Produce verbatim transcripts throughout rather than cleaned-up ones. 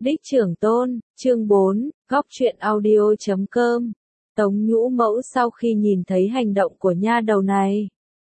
Đích trưởng tôn, chương bốn, góc truyện audio chấm com. Tống Nhũ Mẫu sau khi nhìn thấy hành động của nha đầu này,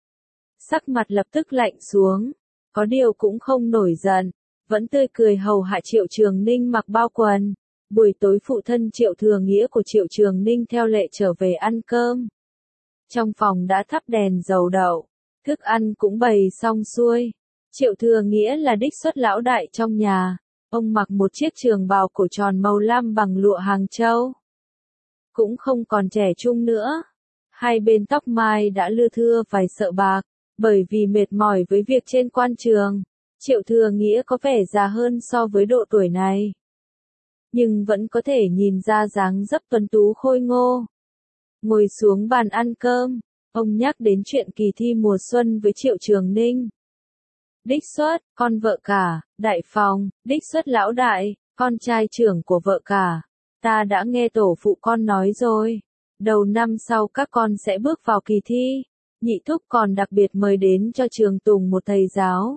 sắc mặt lập tức lạnh xuống, có điều cũng không nổi giận, vẫn tươi cười hầu hạ Triệu Trường Ninh mặc bao quần. Buổi tối phụ thân Triệu Thừa Nghĩa của Triệu Trường Ninh theo lệ trở về ăn cơm. Trong phòng đã thắp đèn dầu đậu, thức ăn cũng bày xong xuôi. Triệu Thừa Nghĩa là đích xuất lão đại trong nhà. Ông mặc một chiếc trường bào cổ tròn màu lam bằng lụa Hàng Châu. Cũng không còn trẻ trung nữa. Hai bên tóc mai đã lưa thưa vài sợi bạc, bởi vì mệt mỏi với việc trên quan trường. Triệu Thừa Nghĩa có vẻ già hơn so với độ tuổi này, nhưng vẫn có thể nhìn ra dáng dấp tuấn tú khôi ngô. Ngồi xuống bàn ăn cơm, ông nhắc đến chuyện kỳ thi mùa xuân với Triệu Trường Ninh. Đích xuất, con vợ cả, đại phòng, đích xuất lão đại, con trai trưởng của vợ cả. Ta đã nghe tổ phụ con nói rồi. Đầu năm sau các con sẽ bước vào kỳ thi. Nhị thúc còn đặc biệt mời đến cho Trường Tùng một thầy giáo.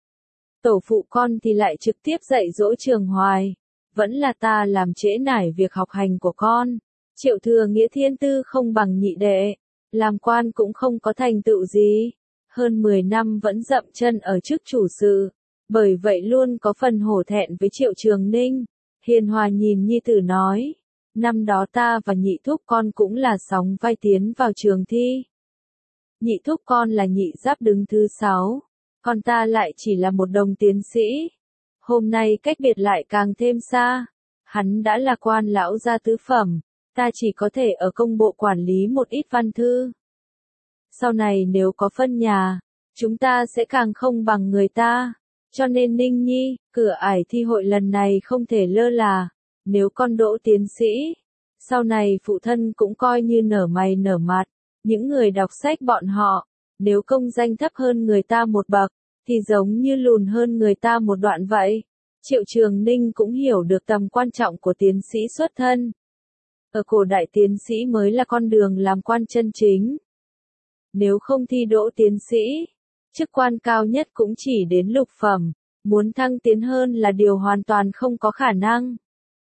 Tổ phụ con thì lại trực tiếp dạy dỗ Trường Hoài. Vẫn là ta làm trễ nải việc học hành của con. Triệu Thừa Nghĩa thiên tư không bằng nhị đệ. Làm quan cũng không có thành tựu gì. Hơn mười năm vẫn dậm chân ở chức chủ sự. Bởi vậy luôn có phần hổ thẹn với Triệu Trường Ninh. Hiền Hòa nhìn nhi tử nói. Năm đó ta và nhị thúc con cũng là sóng vai tiến vào trường thi. Nhị thúc con là nhị giáp đứng thứ sáu. Còn ta lại chỉ là một đồng tiến sĩ. Hôm nay cách biệt lại càng thêm xa. Hắn đã là quan lão gia tứ phẩm. Ta chỉ có thể ở công bộ quản lý một ít văn thư. Sau này nếu có phân nhà, chúng ta sẽ càng không bằng người ta. Cho nên Ninh Nhi, cửa ải thi hội lần này không thể lơ là. Nếu con đỗ tiến sĩ, sau này phụ thân cũng coi như nở mày nở mặt. Những người đọc sách bọn họ, nếu công danh thấp hơn người ta một bậc, thì giống như lùn hơn người ta một đoạn vậy. Triệu Trường Ninh cũng hiểu được tầm quan trọng của tiến sĩ xuất thân. Ở cổ đại tiến sĩ mới là con đường làm quan chân chính. Nếu không thi đỗ tiến sĩ, chức quan cao nhất cũng chỉ đến lục phẩm, muốn thăng tiến hơn là điều hoàn toàn không có khả năng.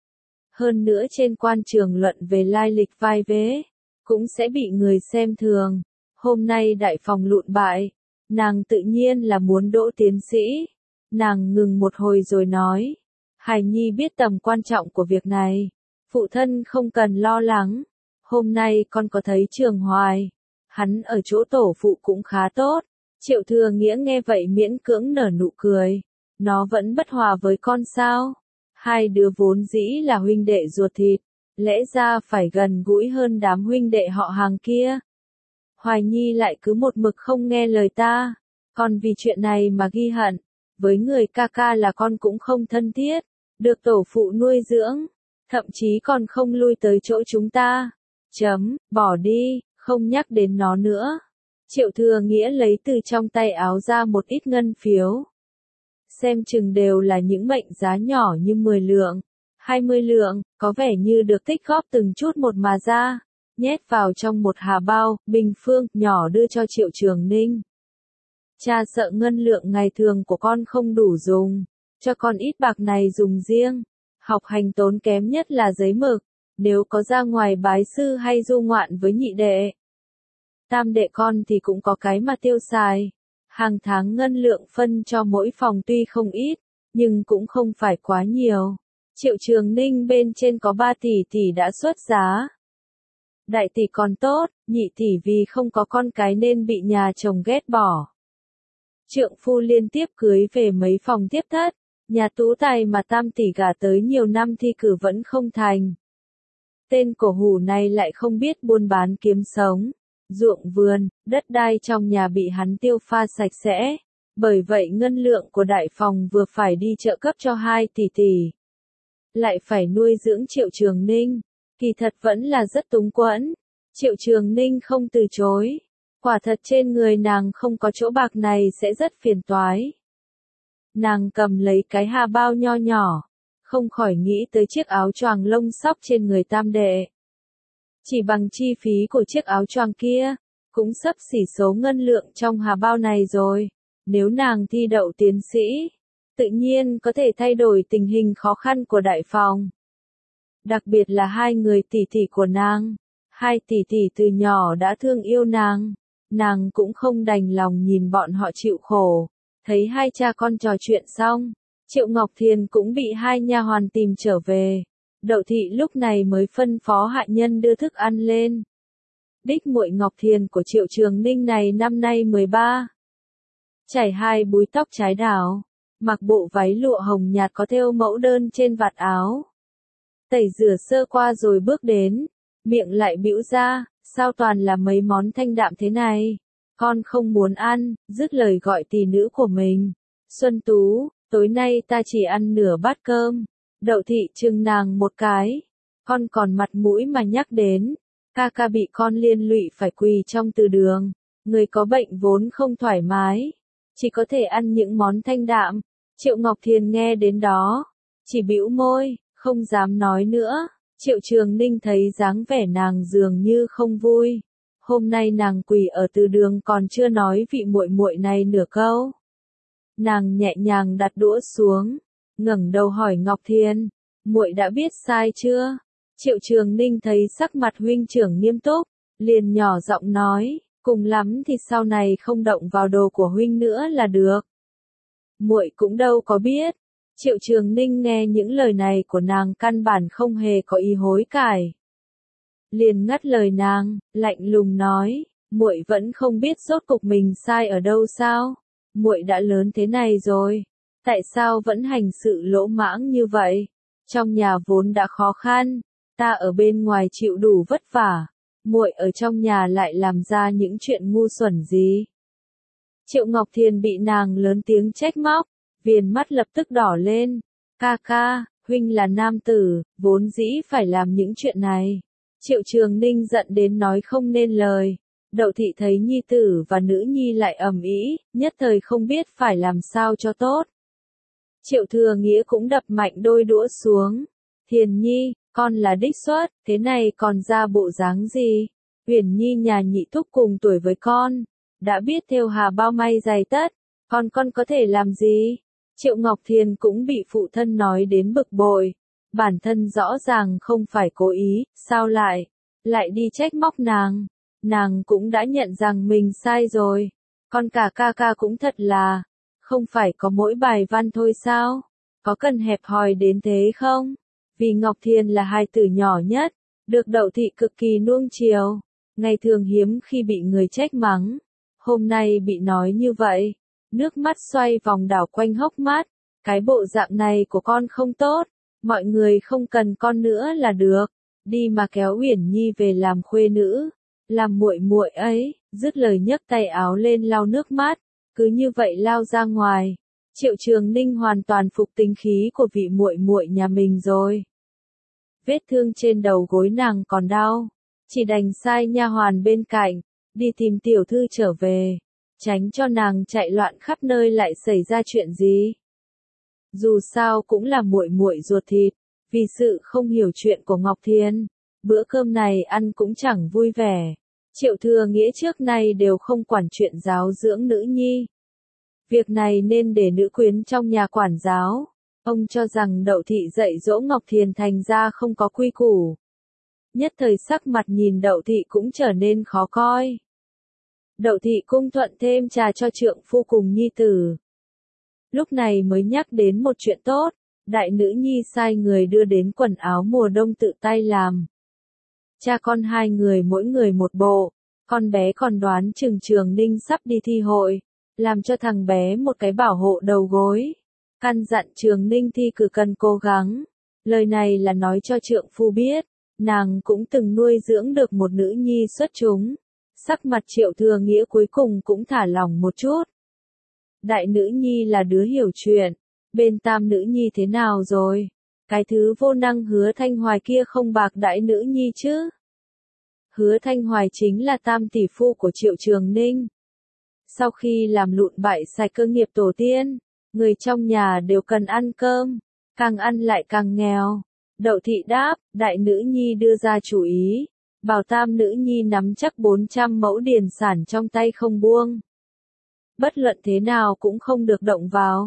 Hơn nữa trên quan trường luận về lai lịch vai vế, cũng sẽ bị người xem thường. Hôm nay đại phòng lụn bại, nàng tự nhiên là muốn đỗ tiến sĩ. Nàng ngừng một hồi rồi nói, Hải Nhi biết tầm quan trọng của việc này, phụ thân không cần lo lắng. Hôm nay con có thấy Trường Hoài, hắn ở chỗ tổ phụ cũng khá tốt. Triệu Thừa Nghĩa nghe vậy miễn cưỡng nở nụ cười. Nó vẫn bất hòa với con sao? Hai đứa vốn dĩ là huynh đệ ruột thịt, lẽ ra phải gần gũi hơn đám huynh đệ họ Hàng kia. Hoài Nhi lại cứ một mực không nghe lời ta, còn vì chuyện này mà ghi hận. Với người ca ca là con cũng không thân thiết, được tổ phụ nuôi dưỡng, thậm chí còn không lui tới chỗ chúng ta. Chấm, bỏ đi, không nhắc đến nó nữa. Triệu Thừa Nghĩa lấy từ trong tay áo ra một ít ngân phiếu. Xem chừng đều là những mệnh giá nhỏ như mười lượng, hai mươi lượng, có vẻ như được tích góp từng chút một mà ra, nhét vào trong một hà bao, bình phương, nhỏ đưa cho Triệu Trường Ninh. Cha sợ ngân lượng ngày thường của con không đủ dùng, cho con ít bạc này dùng riêng. Học hành tốn kém nhất là giấy mực, nếu có ra ngoài bái sư hay du ngoạn với nhị đệ, tam đệ con thì cũng có cái mà tiêu xài. Hàng tháng ngân lượng phân cho mỗi phòng tuy không ít, nhưng cũng không phải quá nhiều. Triệu Trường Ninh bên trên có ba tỷ tỷ đã xuất giá. Đại tỷ còn tốt, nhị tỷ vì không có con cái nên bị nhà chồng ghét bỏ. Trượng phu liên tiếp cưới về mấy phòng tiếp thất, nhà tú tài mà tam tỷ gả tới nhiều năm thi cử vẫn không thành. Tên cổ hủ này lại không biết buôn bán kiếm sống. Ruộng vườn, đất đai trong nhà bị hắn tiêu pha sạch sẽ. Bởi vậy ngân lượng của đại phòng vừa phải đi trợ cấp cho hai tỷ tỷ, lại phải nuôi dưỡng Triệu Trường Ninh. Kỳ thật vẫn là rất túng quẫn. Triệu Trường Ninh không từ chối. Quả thật trên người nàng không có chỗ bạc này sẽ rất phiền toái. Nàng cầm lấy cái hà bao nho nhỏ, không khỏi nghĩ tới chiếc áo choàng lông sóc trên người tam đệ. Chỉ bằng chi phí của chiếc áo choàng kia, cũng xấp xỉ số ngân lượng trong hà bao này rồi. Nếu nàng thi đậu tiến sĩ, tự nhiên có thể thay đổi tình hình khó khăn của đại phòng. Đặc biệt là hai người tỷ tỷ của nàng. Hai tỷ tỷ từ nhỏ đã thương yêu nàng. Nàng cũng không đành lòng nhìn bọn họ chịu khổ. Thấy hai cha con trò chuyện xong, Triệu Ngọc Thiền cũng bị hai nha hoàn tìm trở về. Đậu thị lúc này mới phân phó hạ nhân đưa thức ăn lên. Đích muội Ngọc Thiền của Triệu Trường Ninh này năm nay mười ba. Chải hai búi tóc trái đào, mặc bộ váy lụa hồng nhạt có thêu mẫu đơn trên vạt áo. Tẩy rửa sơ qua rồi bước đến, miệng lại bĩu ra, sao toàn là mấy món thanh đạm thế này, con không muốn ăn, dứt lời gọi tỷ nữ của mình. Xuân Tú, tối nay ta chỉ ăn nửa bát cơm. Đậu thị chừng nàng một cái, con còn mặt mũi mà nhắc đến, ca ca bị con liên lụy phải quỳ trong từ đường, người có bệnh vốn không thoải mái, chỉ có thể ăn những món thanh đạm. Triệu Ngọc Thiền nghe đến đó, chỉ bĩu môi, không dám nói nữa. Triệu Trường Ninh thấy dáng vẻ nàng dường như không vui. Hôm nay nàng quỳ ở từ đường còn chưa nói vị muội muội này nửa câu. Nàng nhẹ nhàng đặt đũa xuống, ngẩng đầu hỏi Ngọc Thiền, muội đã biết sai chưa? Triệu Trường Ninh thấy sắc mặt huynh trưởng nghiêm túc, liền nhỏ giọng nói, cùng lắm thì sau này không động vào đồ của huynh nữa là được. Muội cũng đâu có biết. Triệu Trường Ninh nghe những lời này của nàng căn bản không hề có ý hối cải. Liền ngắt lời nàng, lạnh lùng nói, muội vẫn không biết rốt cục mình sai ở đâu sao? Muội đã lớn thế này rồi, tại sao vẫn hành sự lỗ mãng như vậy? Trong nhà vốn đã khó khăn, ta ở bên ngoài chịu đủ vất vả, muội ở trong nhà lại làm ra những chuyện ngu xuẩn gì? Triệu Ngọc Thiền bị nàng lớn tiếng trách móc, viền mắt lập tức đỏ lên. Ca ca, huynh là nam tử, vốn dĩ phải làm những chuyện này. Triệu Trường Ninh giận đến nói không nên lời. Đậu thị thấy nhi tử và nữ nhi lại ầm ĩ, nhất thời không biết phải làm sao cho tốt. Triệu Thừa Nghĩa cũng đập mạnh đôi đũa xuống. Thiền nhi, con là đích xuất, thế này còn ra bộ dáng gì? Huyền nhi nhà nhị thúc cùng tuổi với con, đã biết thêu hà bao may giày tất, còn con có thể làm gì? Triệu Ngọc Thiền cũng bị phụ thân nói đến bực bội. Bản thân rõ ràng không phải cố ý, sao lại, lại đi trách móc nàng. Nàng cũng đã nhận rằng mình sai rồi. Con cả ca ca cũng thật là, không phải có mỗi bài văn thôi sao? Có cần hẹp hòi đến thế không? Vì Ngọc Thiền là hài tử nhỏ nhất, được Đậu thị cực kỳ nuông chiều. Ngày thường hiếm khi bị người trách mắng. Hôm nay bị nói như vậy. Nước mắt xoay vòng đảo quanh hốc mắt. Cái bộ dạng này của con không tốt. Mọi người không cần con nữa là được. Đi mà kéo Uyển Nhi về làm khuê nữ. Làm muội muội ấy. Dứt lời nhấc tay áo lên lau nước mắt. Cứ như vậy lao ra ngoài. Triệu Trường Ninh hoàn toàn phục tính khí của vị muội muội nhà mình rồi. Vết thương trên đầu gối nàng còn đau. Chỉ đành sai nha hoàn bên cạnh. Đi tìm tiểu thư trở về. Tránh cho nàng chạy loạn khắp nơi lại xảy ra chuyện gì. Dù sao cũng là muội muội ruột thịt, vì sự không hiểu chuyện của Ngọc Thiền, bữa cơm này ăn cũng chẳng vui vẻ. Triệu Thừa Nghĩa trước nay đều không quản chuyện giáo dưỡng nữ nhi. Việc này nên để nữ quyến trong nhà quản giáo. Ông cho rằng Đậu thị dạy dỗ Ngọc Thiền thành ra không có quy củ. Nhất thời sắc mặt nhìn Đậu thị cũng trở nên khó coi. Đậu thị cung thuận thêm trà cho trượng phu cùng nhi tử. Lúc này mới nhắc đến một chuyện tốt, đại nữ nhi sai người đưa đến quần áo mùa đông tự tay làm. Cha con hai người mỗi người một bộ, con bé còn đoán Trường Trường Ninh sắp đi thi hội, làm cho thằng bé một cái bảo hộ đầu gối. Căn dặn Trường Ninh thi cử cần cố gắng. Lời này là nói cho trượng phu biết, nàng cũng từng nuôi dưỡng được một nữ nhi xuất chúng. Sắc mặt Triệu Thừa Nghĩa cuối cùng cũng thả lỏng một chút. Đại nữ nhi là đứa hiểu chuyện, bên tam nữ nhi thế nào rồi? Cái thứ vô năng Hứa Thanh Hoài kia không bạc đại nữ nhi chứ? Hứa Thanh Hoài chính là tam tỷ phu của Triệu Trường Ninh. Sau khi làm lụn bại sạch cơ nghiệp tổ tiên, người trong nhà đều cần ăn cơm, càng ăn lại càng nghèo. Đậu thị đáp, đại nữ nhi đưa ra chủ ý, bảo tam nữ nhi nắm chắc bốn trăm mẫu điền sản trong tay không buông. Bất luận thế nào cũng không được động vào.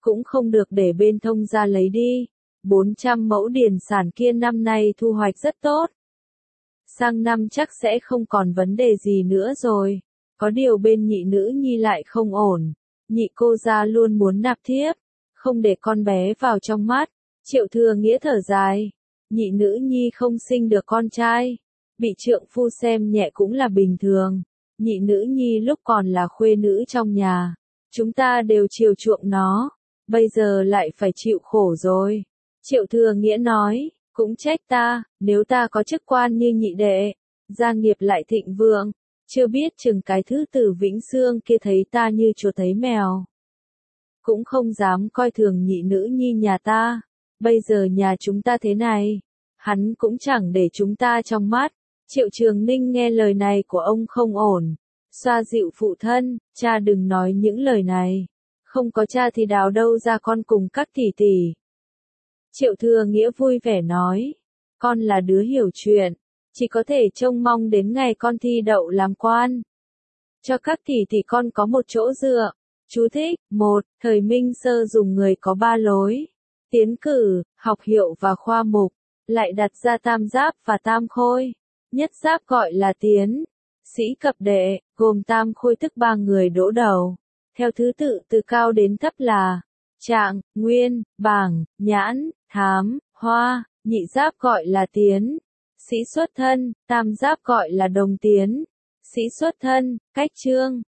cũng không được để bên thông gia lấy đi. bốn trăm mẫu điền sản kia năm nay thu hoạch rất tốt. Sang năm chắc sẽ không còn vấn đề gì nữa rồi. Có điều bên nhị nữ nhi lại không ổn. Nhị cô gia luôn muốn nạp thiếp, không để con bé vào trong mắt. Triệu Thừa Nghĩa thở dài. Nhị nữ nhi không sinh được con trai, bị trượng phu xem nhẹ cũng là bình thường. Nhị nữ nhi lúc còn là khuê nữ trong nhà, chúng ta đều chiều chuộng nó, bây giờ lại phải chịu khổ rồi. Triệu Thừa Nghĩa nói, cũng trách ta, nếu ta có chức quan như nhị đệ, gia nghiệp lại thịnh vượng, chưa biết chừng cái thứ Tử Vĩnh Xương kia thấy ta như chuột thấy mèo, cũng không dám coi thường nhị nữ nhi nhà ta. Bây giờ nhà chúng ta thế này, hắn cũng chẳng để chúng ta trong mắt. Triệu Trường Ninh nghe lời này của ông không ổn, xoa dịu phụ thân, cha đừng nói những lời này, không có cha thì đào đâu ra con cùng các tỷ tỷ. Triệu Thừa Nghĩa vui vẻ nói, con là đứa hiểu chuyện, chỉ có thể trông mong đến ngày con thi đậu làm quan, cho các tỷ tỷ con có một chỗ dựa. Chú thích, một, thời Minh Sơ dùng người có ba lối, tiến cử, học hiệu và khoa mục, lại đặt ra tam giáp và tam khôi. Nhất giáp gọi là tiến, sĩ cập đệ, gồm tam khôi tức ba người đỗ đầu, theo thứ tự từ cao đến thấp là trạng, nguyên, bảng, nhãn, thám, hoa. Nhị giáp gọi là tiến, sĩ xuất thân, tam giáp gọi là đồng tiến, sĩ xuất thân, cách chương.